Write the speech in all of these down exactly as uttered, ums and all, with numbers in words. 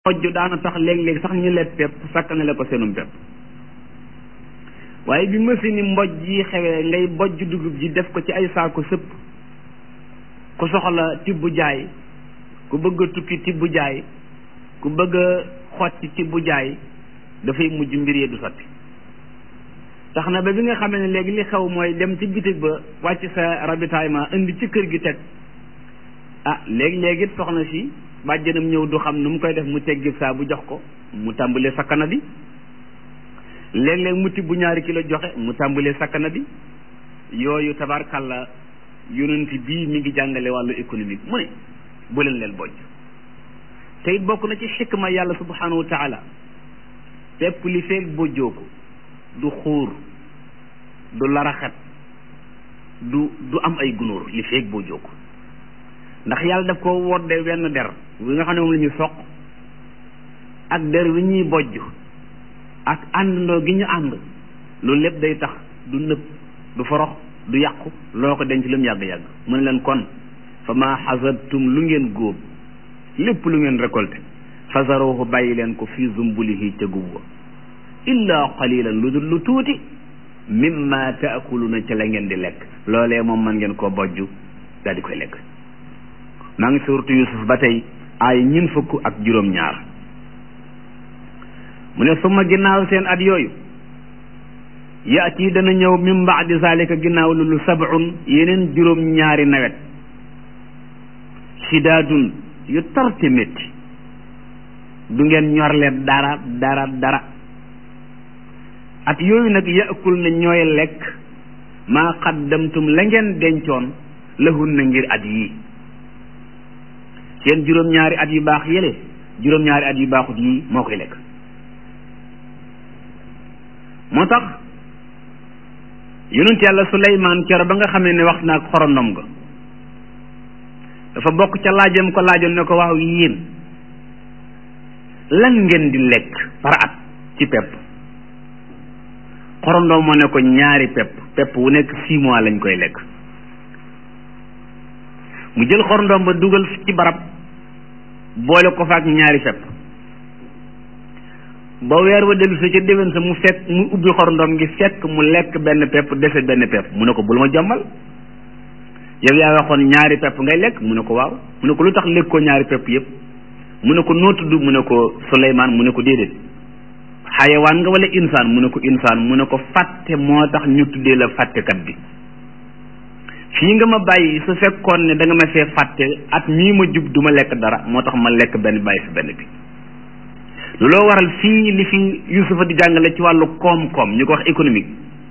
bojj daana tax léeg-léeg sax ñu leb pepp sakkanale ko seenum pepp waaye bi machine mboj yi xewee ngay bojj dugub ji def ko ci ay saako sëpp ku soxla tibb jaay ku bëgg a tukki tibb jaay ku bëgg a xotti tibb jaay dafay mujj mbir yi du sotti tax na ba bi nga xamee ne léegi li xew mooy dem ci bitig ba wàcc sa ravitaillement indi ci kër gi teg ah léegi-léegi it soxna si bàjjanam ñëw du xam nu mu koy def mu teggib saa bu jox ko mu tàmbalee sakkana bi léeg-léeg mu tibb bu ñaari kilo joxe mu tàmbalee sakkana bi yooyu tabarkàlla yonent bii mi ngi jàngale wàllu économique mu ne bu leen leen bojj te it bokk na ci xikma yàlla subhanahu wa taala pepp li feeg bojjoo ko du xuur du laraxet du du am ay gunóor li feeg bojjoo ko ndax yàlla daf ko wodde wenn der wi nga xam ne moom la ñuy soq ak der wi ñuy bojj ak àndandoo gi ñu ànd loolu lépp day tax du nëb du forox du yàqu loo ko denc lu mu yàgg-yàgg mu ne leen kon fa ma xasabtum lu ngeen góob lépp lu ngeen récolté fazaruhu bàyyi leen ko fii zumbulihi ca gub wa illa qalilan lu dul lu tuuti mimma taakuluna ca la ngeen di lekk loolee moom man ngeen koo bojj daal di koy lekk maa ngi suuratu Yusuf ba tey ay ñin fukk ak juróom-ñaar mu ne suma ginnaaw seen at yooyu yaati dana ñëw min baadi zalika ginnaaw lu lu sab'un yeneen juróom-ñaari nawet shidaadun yu tarte métti du ngeen ñorle dara dara dara at yooyu nag yaakul na ñooy lekk maa qaddamtum la ngeen dencoon lahun na ngir at yii seen juróom-ñaari at yu baax yële juróom-ñaari at yu baaxut yii moo koy lekk moo tax yonent yàlla Suleymaan kero ba nga xamee ne wax naag xorondom ga dafa bokk ca laajam ko laajoon ne ko waaw yéen lan ngeen di lekk par at ci pepp xorondom moo ne ko ñaari pepp pepp wu nekk six mois lañ koy lekk mu jël xorondom ba dugal ci barab boole ko faak ñaari pepp ba weer wa dellu sa ca déwén sa mu fekk mu ubbi xorondom gi fekk mu lekk benn pepp dese benn pepp mu ne ko bul ma jommal yow yaa waxoon ñaari pepp ngay lekk mu ne ko waaw mu ne ko lu tax lekkoo ñaari pepp yëpp mu ne ko noo tudd mu ne ko Suleymaan mu ne ko déedéet xayawaan nga wala insaan mu ne ko insaan mu ne ko fàtte moo tax ñu tuddee la fàttekat bi fii nga ma bàyyi su fekkoon ne da nga ma fee fàtte at mii ma jub du ma lekk dara moo tax ma lekk benn bàyyi fi benn bi looloo waral fii li fi Yusufa di jàngale ci wàllu koom-koom ñu ko wax économique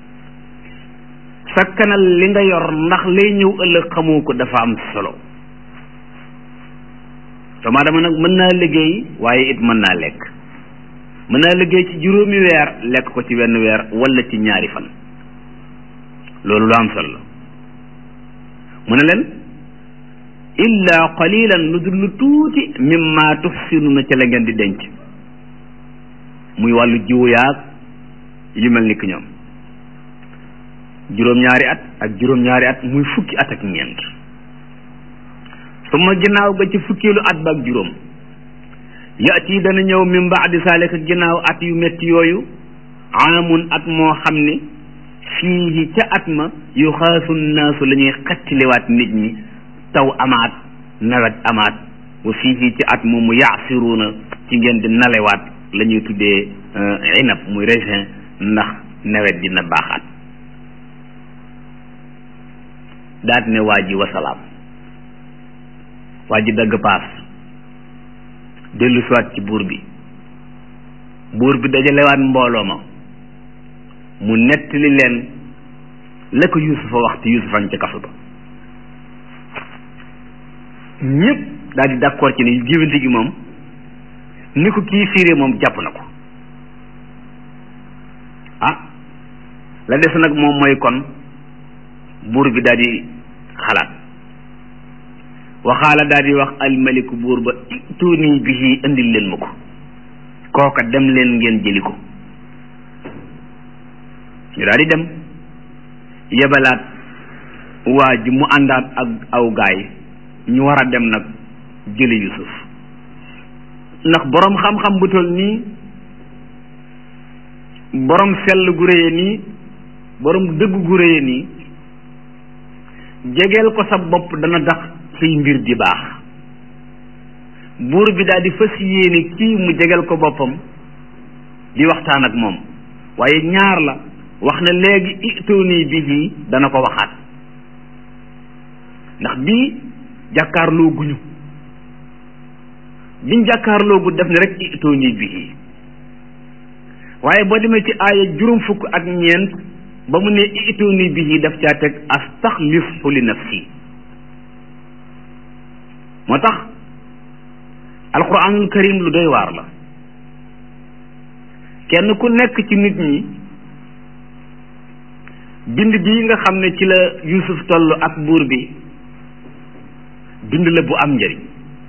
sakkanal li nga yor ndax lay ñëw ëllëg xamoo ko dafa am solo doomu aadama nag mën naa liggéey waaye it mën naa lekk mën naa liggéey ci juróomi weer lekk ko ci wenn weer wala ci ñaari fan loolu lu am solo la mu ne leen illa qalilan lu dul lu tuuti mimma tuxsinuna ca la ngeen di denc muy wàllu jiwu yaag yu mel ni ki ñoom juróom-ñaari at ak juróom-ñaari at muy fukki at ak ñeent su ma ginnaaw ga ci fukkeelu at ba ak juróom yaati dana ñëw min baadi zalika ginnaaw at yu métti yooyu aamun at moo xam ne fii ca at ma yu xaasu naasu la ñuy xettiliwaat nit ñi taw amaat nawet amaat wa fii ci at moomu yaasiruuna ci ngeen di nalewaat la ñuy tuddee inab muy raisin ndax nawet dina baaxaat daat ne waa ji wasalaam waa ji dagg paas dellu siwaat ci buur bi buur bi dajalewaat mbooloo ma mu nettali leen la ko Yuusufa wax te Yuusufa ca kaso ba ñëpp daal di d'accord ci ne géwénte gi moom ni ko kii fiiree moom jàpp na ko ah la des nag moom mooy kon buur bi daal di xalaat waxaala daal di wax almaliku buur ba tuuni bihi indil leen ma ko kooka dem leen ngeen jëli ko ñu daal di dem yebalaat waa ji mu àndaat ak aw gaay ñu war a dem nag jëli Yusuf ndax boroom xam-xam bu toll nii boroom sell gu réye nii boroom dëgg gu réye nii jegeel ko sa bopp dana tax say mbir di baax buur bi daal di fas yéene kii mu jegeel ko boppam di waxtaan ak moom waaye ñaar la wax na léegi ituni bihi dana ko waxaat ndax bii jàkkaarloo guñu biñ jàkkaarloo gu def ne rek ituni bihi waaye boo demee ci aaya juróom fukk ak ñeent ba mu ne ituni bihi daf caa teg astaxlifu li nafsi moo tax alquranul karim lu doy waar la kenn ku nekk ci nit ñi bind bii nga xam ne ci la Yuusuf toll ak buur bi bind la bu am njëriñ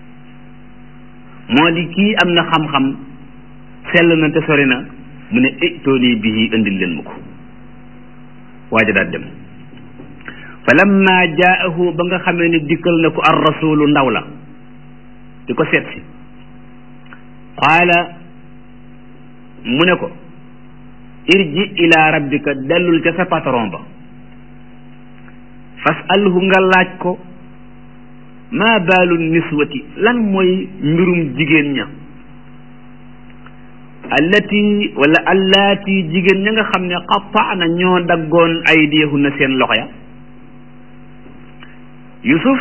moo di kii am na xam-xam sell na te sori na mu ne itooni bihi indil leen ma ko waaja daal dem fa lamma jaahu ba nga xamee ne dikkal na ko ar rasulu ndaw la di ko seet si qaala mu ne ko irji ila rabbika dellul ca sa patron ba fasalhu nga laaj ko maa baalu niswati lan mooy mbirum jigéen ña allati wala allaati jigéen ña nga xam ne qattaana ñoo daggoon aydiyahunna seen loxo ya Yusuf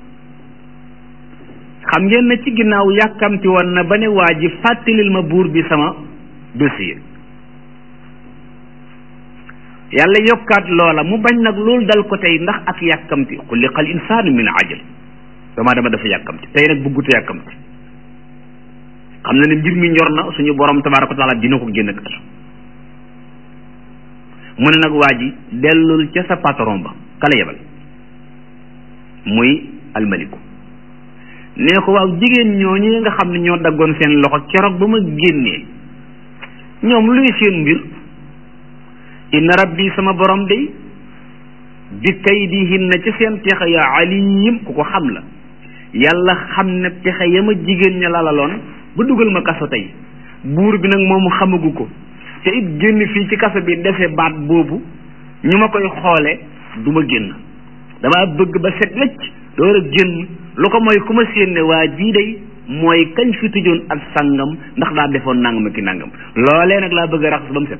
xam ngeen na ci ginnaaw yàkkamti woon na ba ne waa ji fàttalil ma buur bi sama dossier yàlla yokkaat loola mu bañ nag loolu dal ko tey ndax ak yàkkamti xuliqal insaanu min ajal dama dama dafa yàkkamti tey nag bëgguta yàkkamti xam na ne mbir mi ñor na suñu borom tabaaraka wa taala dina ko génn kaso mu ne nag waa ji dellul ca sa patron ba kala yebal muy almaliku nee ko waaw jigéen ñooñu nga xam ne ñoo daggoon seen loxo keroog ba ma génnee ñoom luy seen mbir inna rabbi sama borom day bi kaydihinna ci seen pexe ya alim ku ko xam la yàlla xam ne pexe ya ma jigéen ña lalaloon ba dugal ma kaso tey buur bi nag moomu xamagu ko te it génn fii ci kaso bi defe baat boobu ñu ma koy xoole du ma génn dama bëgg ba set wecc door a génn lu ko mooy ku ma séen ne waa jii day mooy kañ fi tëjoon ak sàngam ndax daa defoon nangam ki nangam loolee nag laa bëgg a raxas ba mu set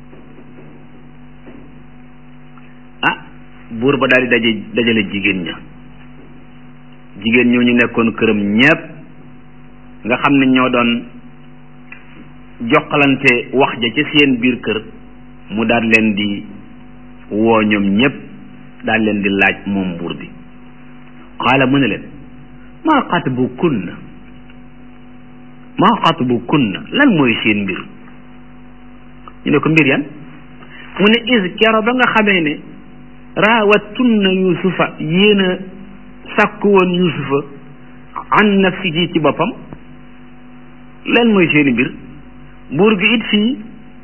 ah buur ba daal di daje dajale jigéen ña jigéen ñoo ñu nekkoon këram ñépp nga xam ne ñoo doon jokkalante wax ja ci seen biir kër mu daal leen di woo ñoom ñépp daal leen di laaj moom buur bi qaala mu ne leen maa xatbu kunna maa xatbu kunna lan mooy seen mbir ñu ne ko mbir yan mu ne is kero ba nga xamee ne raawattunna yusufa yéen a sàkku woon yusufa an nafsihi ci boppam lan mooy seeni mbir buur gi it fii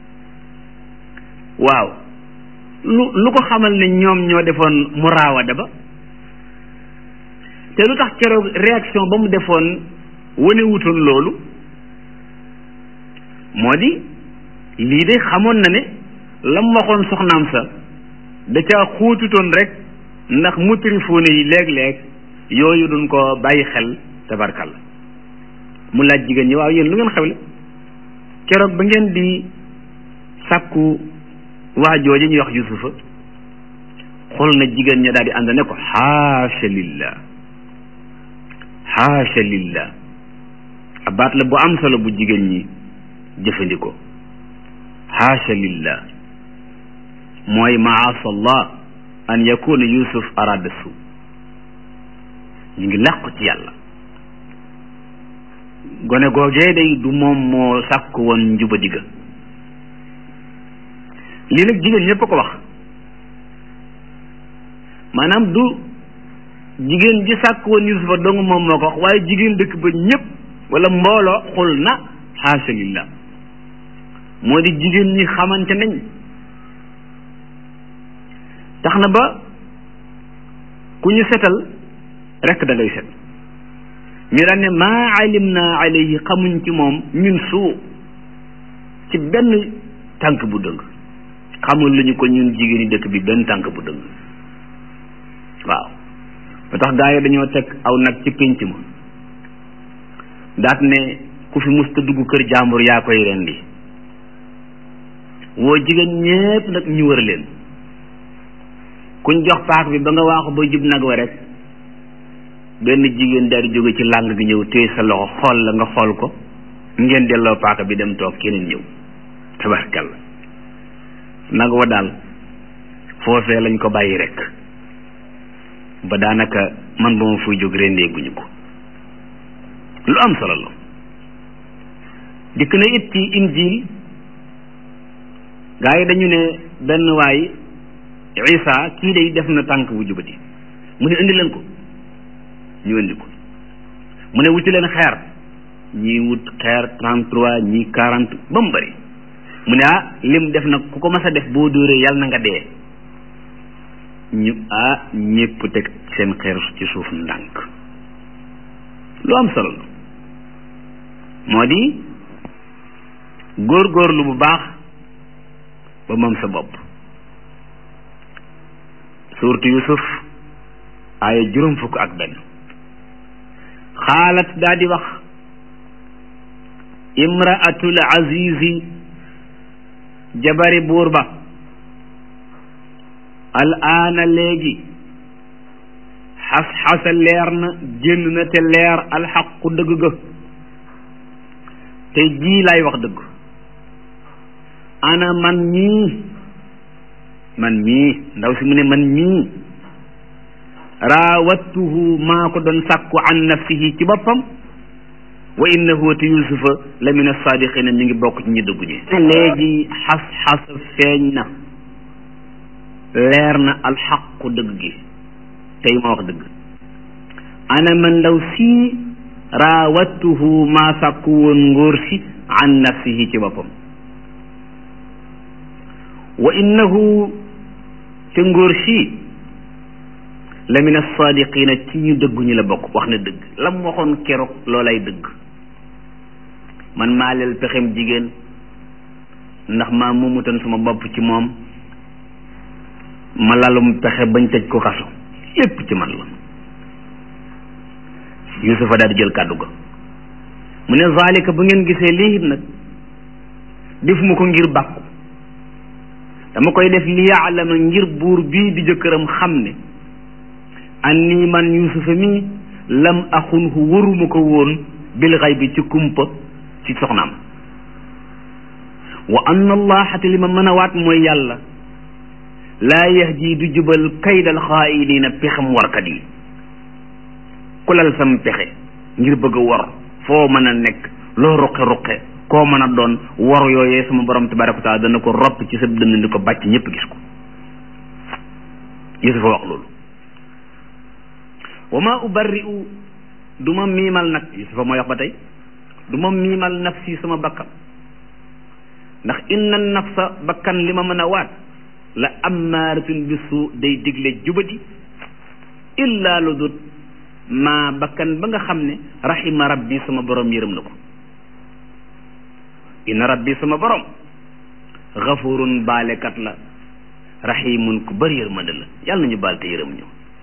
waaw lu lu ko xamal ne ñoom ñoo defoon mu raawada ba te lu tax keroog réaction ba mu defoon wane wutoon loolu moo di lii de xamoon na ne la mu waxoon soxnaam sa da caa xóotutoon rek ndax mutrifuune yi léeg-léeg yooyu duñ ko bàyyi xel tabarkal mu laaj jigéen ñi waaw yéen lu ngeen xewle keroog ba ngeen di sàkku waa jooju ñuy wax yusufa xool na jigéen ña daal di ànd ne ko xaasha lillah xaasha lillah a baat la bu am solo bu jigéen ñi jëfandikoo xaasha lillah mooy maasa allah an yakuna yusuf arada su ñu ngi làqu ci yàlla gone googee day du moom moo sàkk woon njuba digga lii nag jigéen ñépp a ko wax maanaam du jigéen ji sàkk woon yusufa dong moom moo ko wax waaye jigéen dëkk ba ñépp wala mbooloo xul na xaasha lillah moo di jigéen ñi xamante nañ tax na ba ku ñu setal rekk da ngay set ñu daan ne maa alimna alayhi xamuñ ci moom min suu ci benn tànk bu dëng xamul lu ñu ko ñun jigéeni dëkk bi benn tànk bu dëng waaw ba tax gaa yi dañoo teg aw nag ci pénc ma daat ne ku fi musta dugg kër jàmbur yaa koy rendi woo jigéen ñépp nag ñu wër leen kuñ jox paak bi ba nga waaxu ba jub nag wa rek benn jigéen daal di jóge ci làng gi ñëw téye sa loxo xool la nga xool ko ngeen delloo paaka bi dem toog keneen ñëw tabarkalla nag wa daal foofee lañ ko bàyyi rek ba daanaka man ba ma fuy jóg rendee guñu ko lu am solo la dikk na it ci injil gaa yi dañu ne benn waay Isa kii day def na tànk bu jubati mu ne indi leen ko ñu indi ko mu ne wuti leen xeer ñii wut xeer trente-trois ñii quarante ba mu bëri mu ne ah lim def nag ku ko mas a def boo dóoree yàlla na nga dee ñu ah ñépp teg seen xeer ci suuf ndànk lu am solo la moo di góorgóorlu bu baax ba moom sa bopp suurtu Yusuf aaya juróom fukk ak benn xaalat daa di wax imraatul azizi jabari buur ba al aana léegi xas-xasa leer na génn na te leer alxaqu dëgg ga te jii laay wax dëgg ana man mii man mii ndaw si mu ne man mii raawattuhu maa ko doon sàkku an nafsihi ci boppam wa innahu te yusufa la min as-saadiqina mi ngi bokk ci ñi dëggu ñi léegi xas-xas feeñ na leer na alxaqu dëgg gi tey ma wax dëgg ana man ndaw sii raawattuhu maa sàkku woon ngóor si an nafsihi ci boppam wa innahu te ngóor si la min as-saadiqina ci ñu dëggu ñi la bokk wax na dëgg lam waxoon keroog loolay dëgg man maa leel pexem jigéen ndax maa moomutan sama bopp ci moom ma lalum pexe bañ tëj ko kaso lépp ci man la Yusufa daal di jël kàddu ga mu ne zalika bu ngeen gisee lii nag def mu ko ngir bàkku dama koy def li yaalama ngir buur bii di jëkkëram xam ne anni man Yusufa mi lam axunhu waruma ko woon bil xaybi ci kumpa ci soxnaam wa anna allaha te li ma mën a waat mooy yàlla laa yahdi du jubal kaydal xaayiniina pexam warkat yi ku lal sam pexe ngir bëgg a wor foo mën a nekk loo ruqe ruqe koo mën a doon wor yooyee sama borom tabaraka wa taala dana ko ropp ci sa dënn di ko bàcc ñëpp gis ko Yusufa wax loolu wa ma ubarri'u du ma miimal nag Yusufa mooy wax ba tey du ma miimal nafsi sama bakkan ndax inna nafsa bakkan li ma mën a waat la ammaaratun bisu day digle jubadi illa lu dut maa bakkan ba nga xam ne rahima rabbi sama borom yërëm na ko inna rabbi sama borom xafurun baalekat la rahimun ku bëri yërmande la yàlla nañu baal te yërëm ñu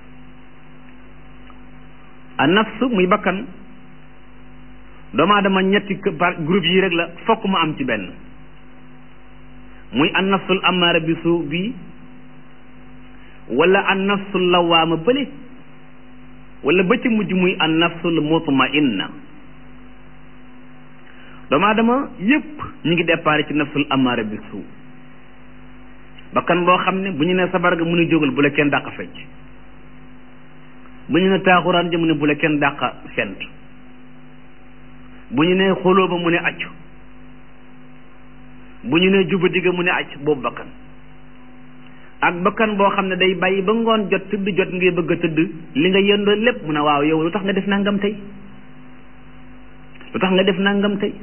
a nafsu muy bakkan doomu aadama ñetti groupe yi rek la fokk mu am ci benn muy an nafsul amaara bi suu bi wala an nafsul lawaama bële wala ba ci mujj muy an nafsul mutmainna doomu aadama yépp ñu ngi départ ci nafsul amaara bi suu bakkan boo xam ne bu ñu ne sabar ga mu ne jógal bu la kenn dàq fecc bu ñu ne taaxuraan ja mu ne bu la kenn dàq fent bu ñu ne xoloo ba mu ne accu bu ñu ne juba digga mu ne acc boobu bakkan ak bakkan boo xam ne day bàyyi ba ngoon jot tëdd jot ngay bëgg a tëdd li nga yendoo lépp mu ne waaw yow lu tax nga def nangam tey lu tax nga def nangam tey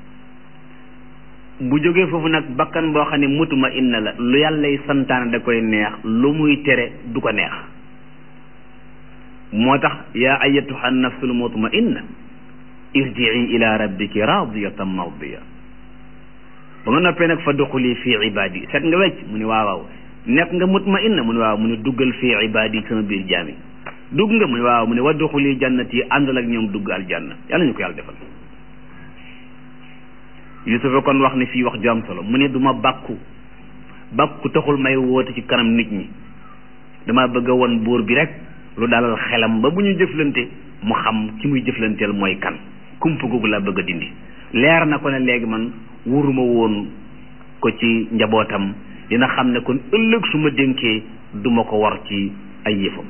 bu jógee foofu nag bakkan boo xam ne mutuma inna la lu yàllay santaane da koy neex lu muy tere du ko neex moo tax yaa ayyatuha nafsul mutmainna irji'i ila rabbiki radiyatan mardiya ba nga noppee nag fa duxuli fi ibadi set nga wecc mu ne waaw waaw nekk nga mutmainna mu ne waaw mu ne duggal fi ibadi sama biir jaami dugg nga mu ne waaw mu ne wa duxuli jannati àndal ak ñoom dugg aljanna yàlla ñu ko yàlla defal Yusufa kon wax ne fii wax ju am solo mu ne du ma bàkku bàkku taxul may woote ci kanam nit ñi dama bëgg a won buur bi rek lu dalal xelam ba bu ñu jëflante mu xam ki muy jëflanteel mooy kan kumpa googu laa bëgg a dindi leer na ko ne léegi man wuruma woon ko ci njabootam dina xam ne kon ëllëg su ma dénkee duma ko war ci ay yëfam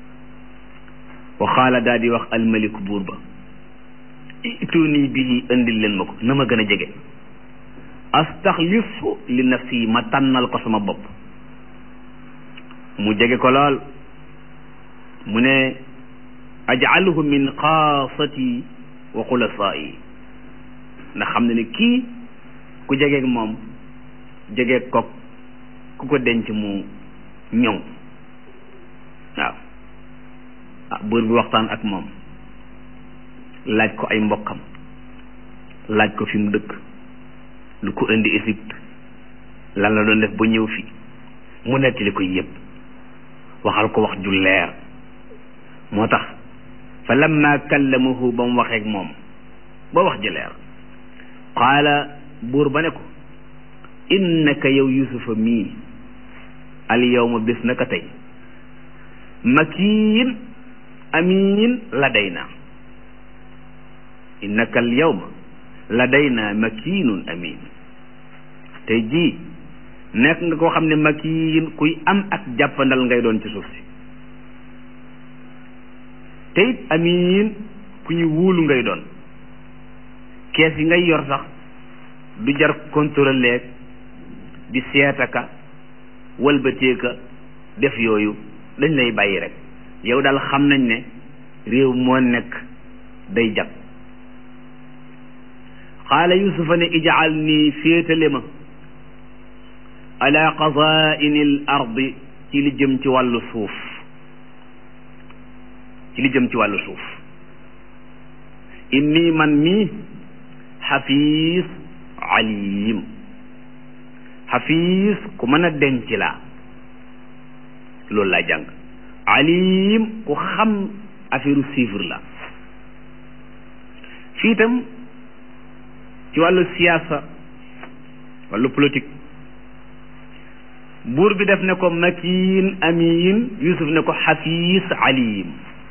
wa xaala daal di wax almaliku buur ba ituni bihi indil leen ma ko na ma gën a jege astaxlisu li nafsi ma tànnal ko sama bopp mu jege ko lool mu ne ajaluhu min xaasati wa xulasaai ndax xam ne ne kii ku jegeeg moom jegeeg ko ku ko denc mu ñoŋ waaw ah buur bi waxtaan ak moom laaj ko ay mbokkam laaj ko fi mu dëkk lu ko indi Égypte lan la doon def ba ñëw fi mu nettali ko yëpp waxal ko wax ju leer moo tax fa lamma kallamahu ba mu waxeeg moom ba wax ji leer qaala buur ba ne ko innaka yow yusufa mii al yawma bés naka tey makiin amiin ladayna innaka al yawma ladayna makiinun amiin tey jii nekk nga koo xam ne makiin kuy am ak jàppandal ngay doon ci suuf si te it amiin ku ñu wóolu ngay doon kees yi ngay yor sax du jar contrôler di seetaka walbateeka def yooyu dañ lay bàyyi rek yow daal xam nañ ne réew moo nekk day jag qaala yusufa ne ijaal nii féetale ma ala qazaini l ardi ci li jëm ci wàllu suuf ci li jëm ci wàllu suuf inni man mii xafiis alim xafiis ku mën a denc laa loolu laa jàng alim ku xam affaire chiffre la fii itam ci wàllu siyaasa wàllu politique buur bi def ne ko makiin amiin Yusuf ne ko xafiis alim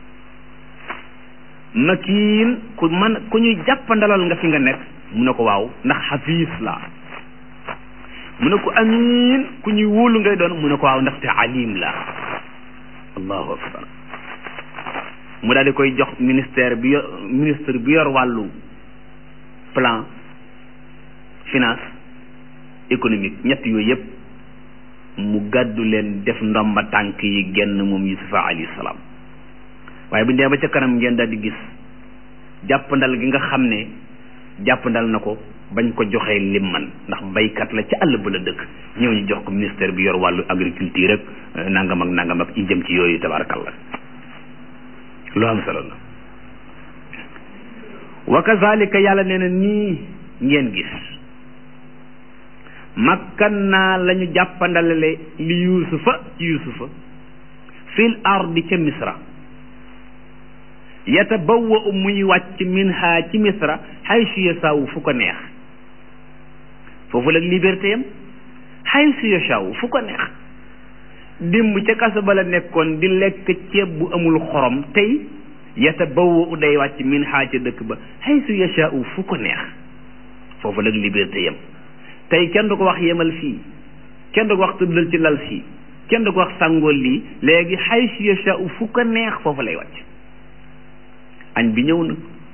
makiin ku mën ku ñuy jàppandalal nga fi nga nekk mu ne ko waaw ndax xafiis la mu ne ko amiin ku ñuy wóolu ngay doon mu ne ko waaw ndaxte alim la allahu akbar mu daal di koy jox ministère bi yor ministre bi yor wàllu plan finance économique ñett yooyu yëpp mu gàddu leen def ndomba tànk yi genn moom Yusufa alayhi salaam waaye bu ñu demee ba ca kanam ngeen daal di gis jàppandal gi nga xam ne jàppandal na ko bañ ko joxee lim man ndax baykat la ca àll ba la dëkk ñëw ñu jox ko ministère bi yor wàllu agriculture ak nangam ak nangam ak i jëm ci yooyu tabarakallah lu am solo la wa kazalika yàlla nee na nii ngeen gis makkan naa la ñu jàppandalale li yusufa ci yusufa fil ardi ca misra yatabawwa muy wàcc minha ci misra haysu yasaawu fu ko neex foofu la liberté yam haysu yasaawu fu ko neex démb ca kaso ba la nekkoon di lekk ceeb bu amul xorom tey yatabawwa day wàcc minha ca dëkk ba haysu yasaawu fu ko neex foofu la liberté yam tey kenn du ko wax yemal fii kenn du ko wax tëddal ci lal fii kenn du ko wax sàngool lii léegi haysu yasaawu fu ko neex foofu lay wàcc añ bi ñëw na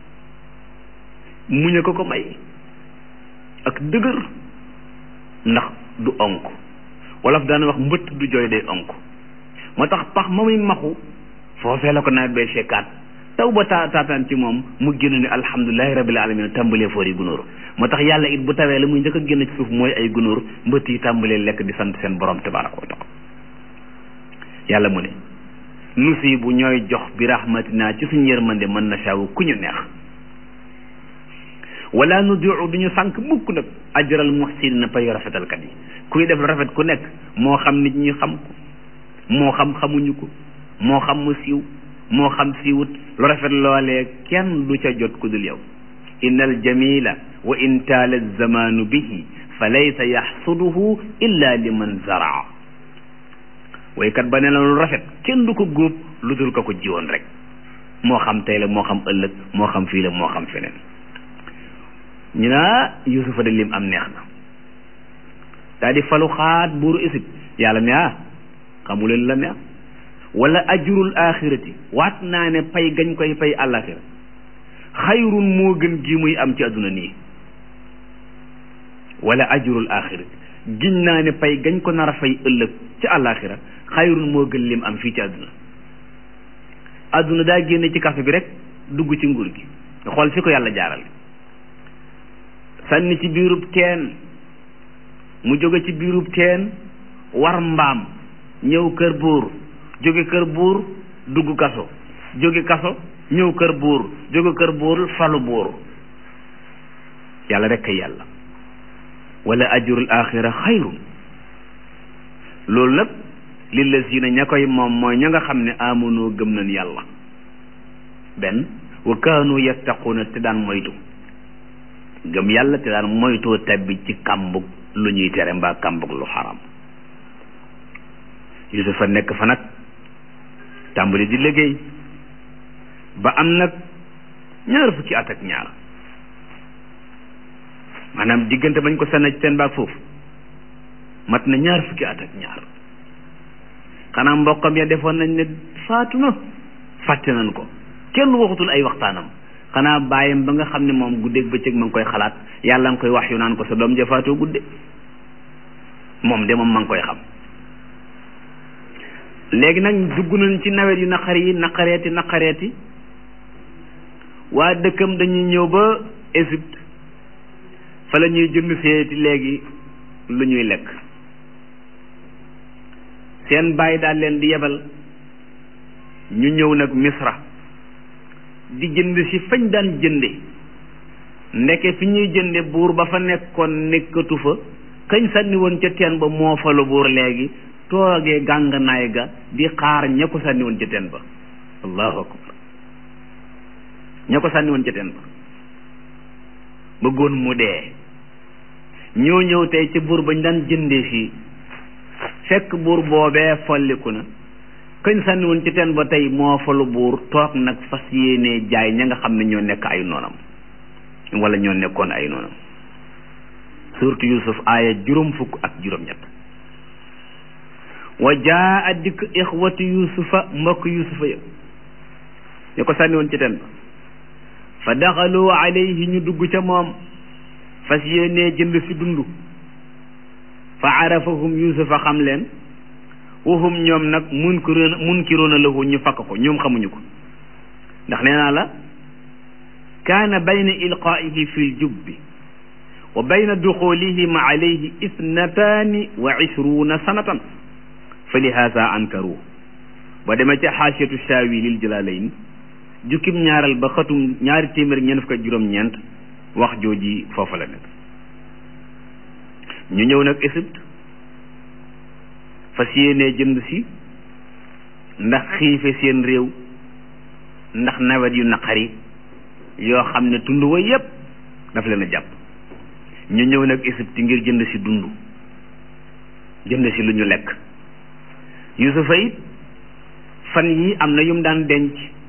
muñe ko ko may ak dëgër ndax du onk wolof daana wax mbëtt du jooy day onk moo tax pax ma muy maxu foofee la ko nawet bay fekkaat taw ba taa taataan ci moom mu génn ni alhamdulilahi rabbil alamin tàmbalee foor yi gunóor moo tax yàlla it bu tawee la muy njëkk a génn ci suuf mooy ay gunóor mbëtt yi tàmbalee lekk di sant seen borom tabaraka wa taala yàlla mu ne nusibu ñooy jox bi rahmatina ci suñu yërmande mën na saawu ku ñu neex wala nudiu duñu sànq mukk nag ajral muhsinina pay rafetalkat yi kuy def rafet ku nekk moo xam nit ñi xam ko moo xam xamuñu ko moo xam mu siiw moo xam siiwut lu rafet loolee kenn du ca jot ku dul yow innal jamila wa in taala zamanu bihi fa laysa yaxsuduhu illa liman zaraa waykat ba ne la lu rafet kenn du ko góob lu dul ko ko jiwoon rek moo xam tey la moo xam ëllëg moo xam fii la moo xam feneen ñu naa yusufa de lim am neex na daal di falu xaat buuru Égypte yàlla ne ah xamuleen la neex wala ajrul axirati waat naa ne pay gañ koy pay àllaaxira xayrun moo gën gi muy am ci àdduna nii wala ajrul axirati giñ naa ne pay gañ ko nar a fay ëllëg ci àllaaxira xayrun moo gën lim am fii ci àdduna àdduna daa génne ci kaso bi rek dugg ci nguur gi nga xool fi ko yàlla jaaral sànni ci biirub teen mu jóge ci biirub teen war mbaam ñëw kër buur jóge kër buur dugg kaso jóge kaso ñëw kër buur jóge kër buur falu buur yàlla rek kay yàlla wala ajrul axira xayrun loolu nag lillazina ña koy moom mooy ña nga xam ne amonoo gëm nañ yàlla benn wa kaanu yattaquuna te daan moytu gëm yàlla te daan moytoo tabbi ci kàmbug lu ñuy tere mbaa kàmbug lu xaram yusufa nekk fa nag tàmbali di liggéey ba am nag ñaar fukki at ak ñaar maanaam diggante bañ ko sànni ci seen baag foofu mat na ñaar fukki at ak ñaar xanaa mbokkam ya defoon nañ ne faatu na fàtte nañ ko kenn waxutul ay waxtaanam xanaa bàyyam ba nga xam ne moom guddeeg bëccëg ma ngi koy xalaat yàlla nga koy wax yu naan ko sa doom ja faatoo gudde moom de moom ma ngi koy xam léegi nag dugg nañ ci nawet yu naqar yi naqareeti naqareeti waa dëkkam dañuy ñëw ba Égypte fa la ñuy jënd seeti léegi lu ñuy lekk seen bàyyi daal leen di yebal ñu ñëw nag Misra di jënd si fañ daan jënde ndeke fi ñuy jënde buur ba fa nekkoon nekkatu fa kañ sànni woon ca teen ba moo fa lu buur léegi toogee gànganaay ga di xaar ña ko sànni woon ca teen ba allahu akbar ña ko sànni woon ca teen ba bëggoon mu dee ñoo ñëw tey ci buur bañ daan jëndee fii fekk buur boobee folliku na kañ sànni woon ci teen ba tey moo falu buur toog nag fas yéenee jaay ña nga xam ne ñoo nekk ay noonam wala ñoo nekkoon ay noonam surtout Yusuf aaya juróom fukk ak juróom-ñett wa jaa dikk ixwatu yusufa mbokk yusufa ya ñu ko sànni woon ci teen ba fa daxalu alayhi ñu dugg ca moom fas yéenee jënd si dund fa arafahum yusufa xam leen wahum ñoom nag munkiroona munkiroona lahu ñu fakk ko ñoom xamuñu ko ndax nee naa la kaana bayna ilqaa'ihi fi ljubbi wa bayna duxulihim alayhi isnataani wa ishruuna sanatan fa lihaza ankaru ba demee ca xaasiyatu shaawi lil jalalayn jukkim ñaaral ba xatum ñaari téeméer ñeent fukk ak juróom-ñeent wax jooji foofa la nekk ñu ñëw nag Égypte fas yéenee jënd si ndax xiife seen réew ndax nawet yu naqari yoo xam ne tund wa yépp daf leen a jàpp ñu ñëw nag Égypte ngir jënd si dund jënd si lu ñu lekk Yusufa it fan yi am na yum daan denc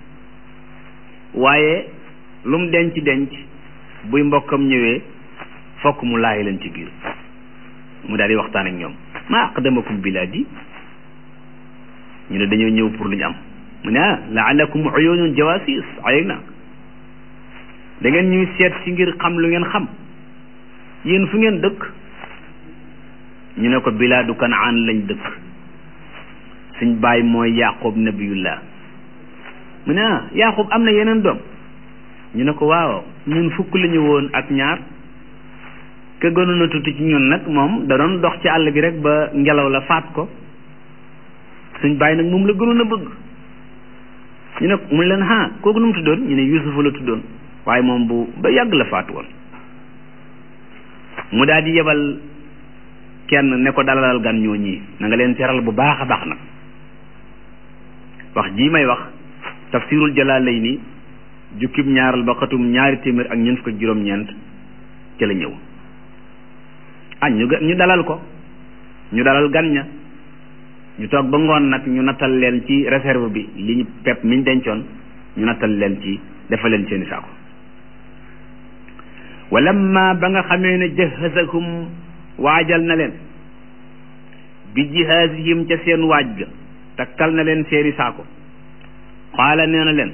waaye lum denc denc buy mbokkam ñëwee fokk mu laay leen ci biir mu daal di waxtaan ak ñoom ma aqdamakum bilaadi ñu ne dañoo ñëw pour lu ñu am mu ne ah laalakum uyunun jawasis ayeg na da ngeen ñuy seet si ngir xam lu ngeen xam yéen fu ngeen dëkk ñu ne ko bilaadu kanaan lañ dëkk suñ baay mooy yaqub nabiyullah mu ne ah yaqub am na yeneen doom ñu ne ko waaw ñun fukk la ñu woon ak ñaar ke gënoon a tuuti ci ñun nag moom da doon dox ci àll bi rek ba ngelaw la faat ko suñ baay nag moom la gënoon a bëgg ñu ne mu leen ha kooku nu mu tuddoon ñu ne Yuusufa la tuddoon waaye moom bu ba yàgg la faatu woon mu daal di yebal kenn ne ko dalalal gan ñoo ñii na nga leen teral bu baax a baax nag wax jii may wax tafsirul Jalaalayni jukkib ñaaral ba xatum ñaari téeméer ak ñeent fukk ak juróom-ñeent ca la ñëw ah ñu ñu dalal ko ñu dalal gan ña ñu toog ba ngoon nag ñu nattal leen ci réserve bi li ñu pepp mi ñu dencoon ñu nattal leen ci defal leen seeni saako walamma ba nga xamee ne jahazahum waajal na leen bi jihaazihim ca seen waaj ga takkal na leen seeni saako xaala nee na leen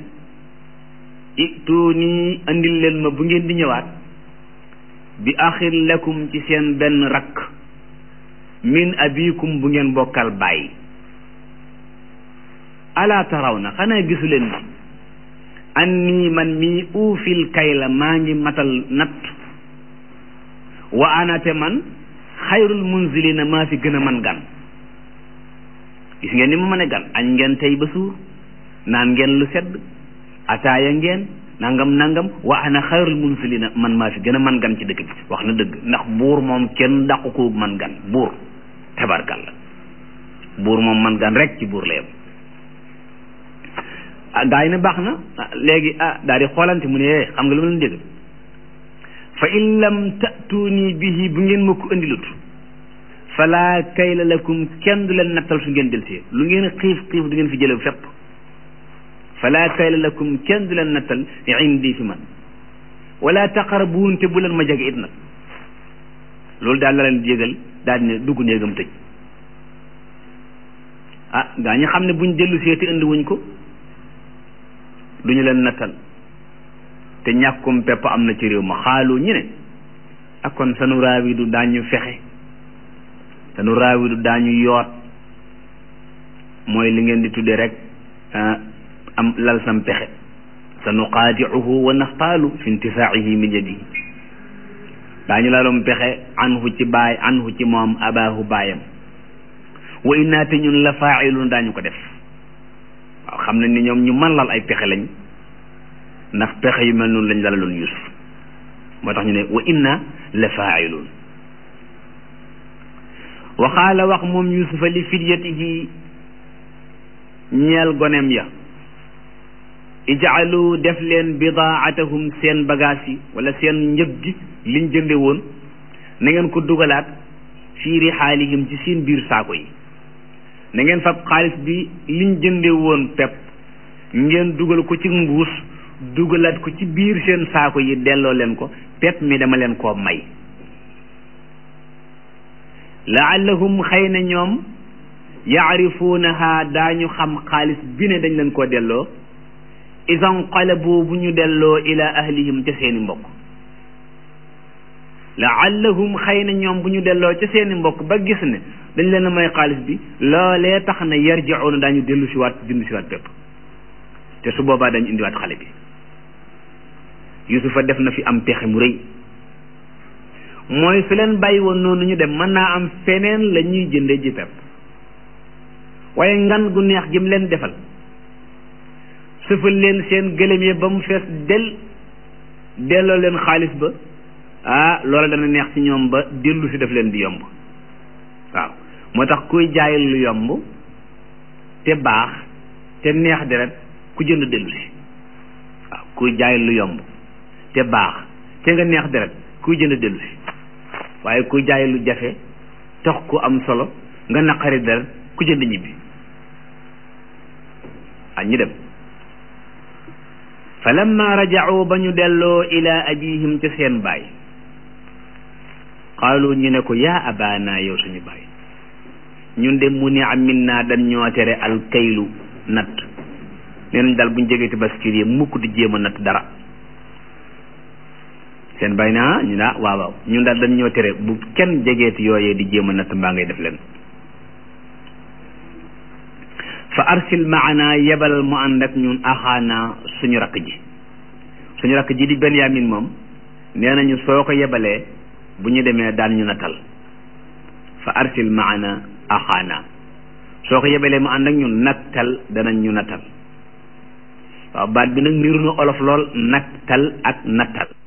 ituuni andil leen ma bu ngeen di ñëwaat bi axin lakum ci seen benn rakk min abikum bu ngeen bokkal bàyyi ala taraw na xanaa gisu leen ni anni man mii uufil kayla maa ngi matal natt wa anate man xayrul munzilina maa fi gën a man gan gis ngeen ni mu mën a gan añ ngeen tey ba suur naan ngeen lu sedd ataaya ngeen nangam nangam wa ana xayrul munzilina man maa fi gën a man gan ci dëkk bi wax na dëgg ndax buur moom kenn dàqu ko man gan buur tabarkalla buur moom man gan rek ci buur la yem ah gaa yi ne baax na léegi ah daal di xoolante mu ne xam nga lu ma leen dégg fa in lam ta'tuuni bihi bu ngeen ma ko andilut fala kayla lakum kenn du leen nattal su ngeen delsee lu ngeen xiif xiif du ngeen fi jële fépp fala kayla lakum kenn du leen nattal indi fi man wala taqrabuun te bu leen ma jege it nag loolu daal la leen jégal daal di ne dugg néegam tëj ah gaa ñi xam ne buñ dellu see te indi wuñ ko duñu leen nattal te ñàkkum pepp am na ci réew ma xaalu ñu ne ak kon sanu raawi du daañu fexe sanu raawi du daañu yoot mooy li ngeen di tudde rek am lal sam pexe sa nuqaadiuhu wa naxtaalu fi intifaa'ihi min yadihi daañu lalum pexe anhu ci baay anhu ci moom abaahu baayam wa innaa te ñun la faa'iluun daañu ko def waaw xam nañ ni ñoom ñu mën lal ay pexe lañ ndax pexe yu mel noonu lañ dalaloon Yuusuf moo tax ñu ne wa inna la faa'iluun wa qaala wax moom Yuusufa li fidyatihi ñeel goneem ya ij'alu def leen bidaa'atahum seen bagage yi wala seen njëg gi liñ jënde woon na ngeen ko dugalaat fii rihaalihim ci seen biir saako yi na ngeen fab xaalis bi liñ jënde woon pepp ngeen dugal ko ci mbuus dugalaat ko ci biir seen saako yi delloo leen ko pepp mi dama leen koo may laallahum xëy na ñoom yaarifuunaha daañu xam xaalis bi ne dañ leen koo delloo idan qalabu bu ñu delloo ila ahlihim ca seeni mbokk laallahum xëy na ñoom bu ñu delloo ca seeni mbokk ba gis ne dañ leen a may xaalis bi loolee tax na yarji'uuna daañu dellu si waat jënd si waat pepp te su boobaa dañu indiwaat xale bi Yuusufa def na fi am pexe mu rëy mooy su leen bàyyi woon noonu ñu dem mën naa am feneen la ñuy jënde ji pepp waaye ngan gu neex jëm leen defal sëfal leen seen gëlëm yi ba mu fees del delloo leen xaalis ba ah loola dana neex ci ñoom ba dellu si def leen di yomb waaw moo tax kuy jaay lu yomb te baax te neex deret ku jënd dellu si waaw kuy jaay lu yomb te baax te nga neex deret kuy jënd dellu si waaye kuy jaay lu jafe tax ku am solo nga naqari deret ku jënd ñibbi ah ñu dem fa lamma raja'u ba ñu delloo ila abihim ca seen baay qaalu ñu ne ko yaa abaana yow suñu baay ñun de mu ni am min naa dañ ñoo tere alkaylu natt nee nañ daal buñ jegee tabaski yi mukk di jéem a natt dara seen baay naa ñu naa waaw waaw ñun daal dañ ñoo tere bu kenn jegeeti yooyee di jéem a natt mbaa ngay def leen fa arsil maana yebal mu ànd ak ñun axaana suñu rakk ji suñu rakk ji di Benyamin moom nee nañu soo ko yebalee bu ñu demee daan ñu natal fa arsil maana axaana soo ko yebalee mu ànd ak ñun nattal danañ ñu natal waaw baat bi nag niru na olof lool nattal ak nattal